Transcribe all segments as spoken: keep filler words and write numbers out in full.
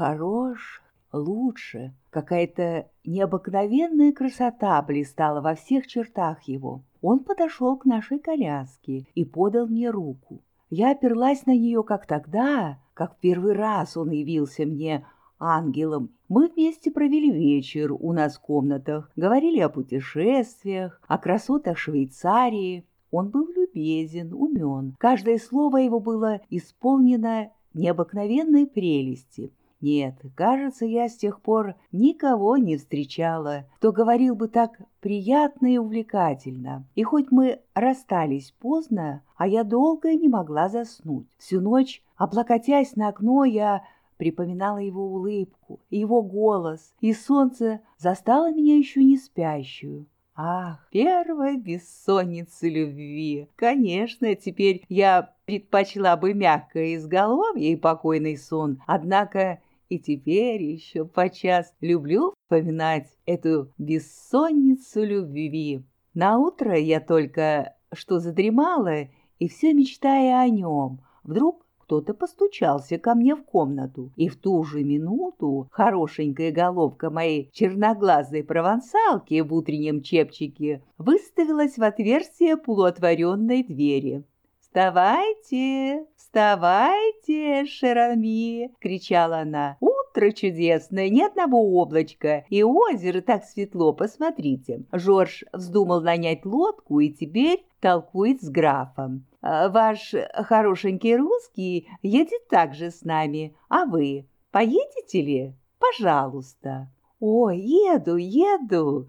хорош, лучше. Какая-то необыкновенная красота блистала во всех чертах его. Он подошел к нашей коляске и подал мне руку. Я оперлась на нее, как тогда, как в первый раз он явился мне ангелом. Мы вместе провели вечер у нас в комнатах, говорили о путешествиях, о красотах Швейцарии. Он был любезен, умен. Каждое слово его было исполнено необыкновенной прелести. Нет, кажется, я с тех пор никого не встречала, кто говорил бы так приятно и увлекательно. И хоть мы расстались поздно, а я долго не могла заснуть. Всю ночь, облокотясь на окно, я припоминала его улыбку, его голос, и солнце застало меня еще не спящую. Ах, первая бессонница любви! Конечно, теперь я предпочла бы мягкое изголовье и покойный сон, однако и теперь еще подчас люблю вспоминать эту бессонницу любви. Наутро я только что задремала, и все мечтая о нем, вдруг кто-то постучался ко мне в комнату, и в ту же минуту хорошенькая головка моей черноглазой провансалки в утреннем чепчике выставилась в отверстие полуотворенной двери. «Вставайте, вставайте, Шерами!» — кричала она. «Утро чудесное, ни одного облачка, и озеро так светло, посмотрите. Жорж вздумал нанять лодку и теперь толкует с графом. Ваш хорошенький русский едет также с нами, а вы поедете ли? Пожалуйста». «О, еду, еду!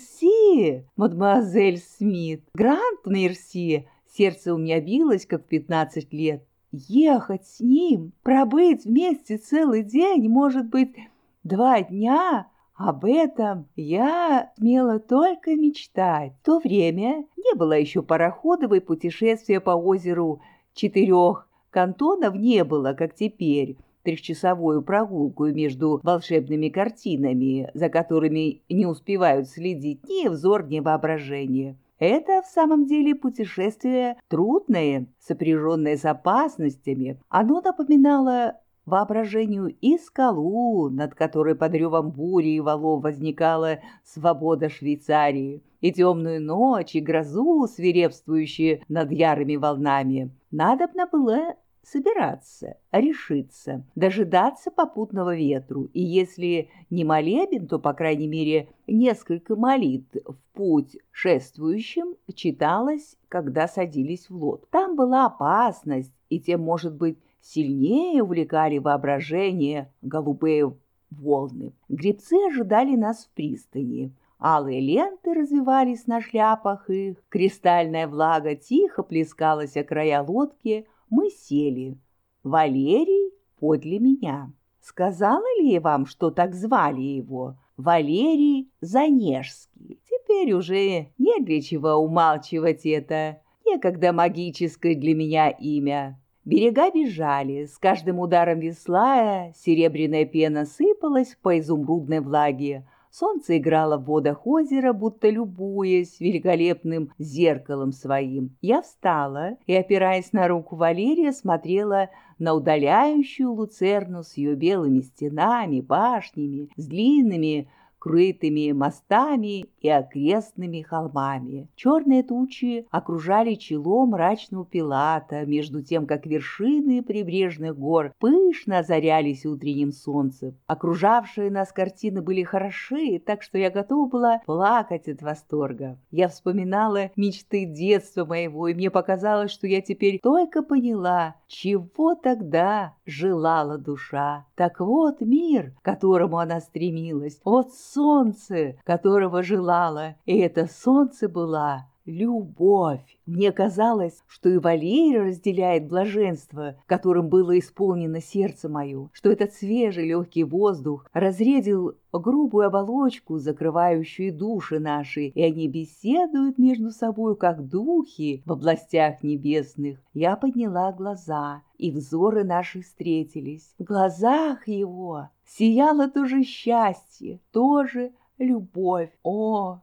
Мерси, мадемуазель Смит! Гранд мерси!» Сердце у меня билось, как в пятнадцать лет. Ехать с ним, пробыть вместе целый день, может быть, два дня, об этом я смела только мечтать. В то время не было еще пароходов, и путешествия по озеру четырех кантонов не было, как теперь, трехчасовую прогулку между волшебными картинами, за которыми не успевают следить ни взор, ни воображение. Это в самом деле путешествие трудное, сопряженное с опасностями. Оно напоминало воображению и скалу, над которой под ревом бури и валов возникала свобода Швейцарии, и темную ночь, и грозу, свирепствующие над ярыми волнами. Надобно было собираться, решиться, дожидаться попутного ветру, и если не молебен, то, по крайней мере, несколько молитв в путь шествующим читалось, когда садились в лодку. Там была опасность, и тем, может быть, сильнее увлекали воображение голубые волны. Гребцы ожидали нас в пристани. Алые ленты развивались на шляпах их, кристальная влага тихо плескалась о края лодки. Мы сели. Валерий подле меня. Сказала ли я вам, что так звали его? Валерий Занежский. Теперь уже не для чего умалчивать это. Некогда магическое для меня имя. Берега бежали, с каждым ударом весла серебряная пена сыпалась по изумрудной влаге. Солнце играло в водах озера, будто любуясь великолепным зеркалом своим. Я встала и, опираясь на руку Валерия, смотрела на удаляющую Луцерну с ее белыми стенами, башнями, с длинными крытыми мостами и окрестными холмами. Черные тучи окружали чело мрачного Пилата, между тем, как вершины прибрежных гор пышно озарялись утренним солнцем. Окружавшие нас картины были хороши, так что я готова была плакать от восторга. Я вспоминала мечты детства моего, и мне показалось, что я теперь только поняла, чего тогда желала душа. Так вот мир, к которому она стремилась, вот солнце, которого желала, и это солнце была любовь. Мне казалось, что и Валерий разделяет блаженство, которым было исполнено сердце мое, что этот свежий легкий воздух разрядил грубую оболочку, закрывающую души наши, и они беседуют между собой, как духи в областях небесных. Я подняла глаза, и взоры наши встретились. В глазах его сияло то же счастье, тоже любовь. О,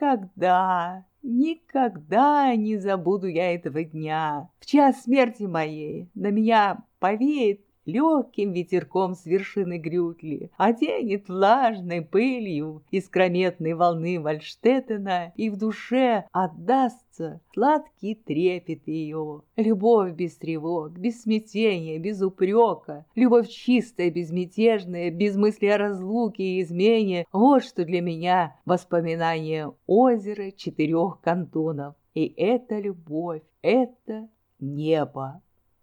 никогда! Никогда не забуду я этого дня. В час смерти моей на меня повеет легким ветерком с вершины Грютли, оденет влажной пылью искрометной волны Вальштеттена, и в душе отдастся сладкий трепет ее. Любовь без тревог, без смятения, без упрека, любовь чистая, безмятежная, без мысли о разлуке и измене — вот что для меня воспоминание озера четырех кантонов. И это любовь, это небо.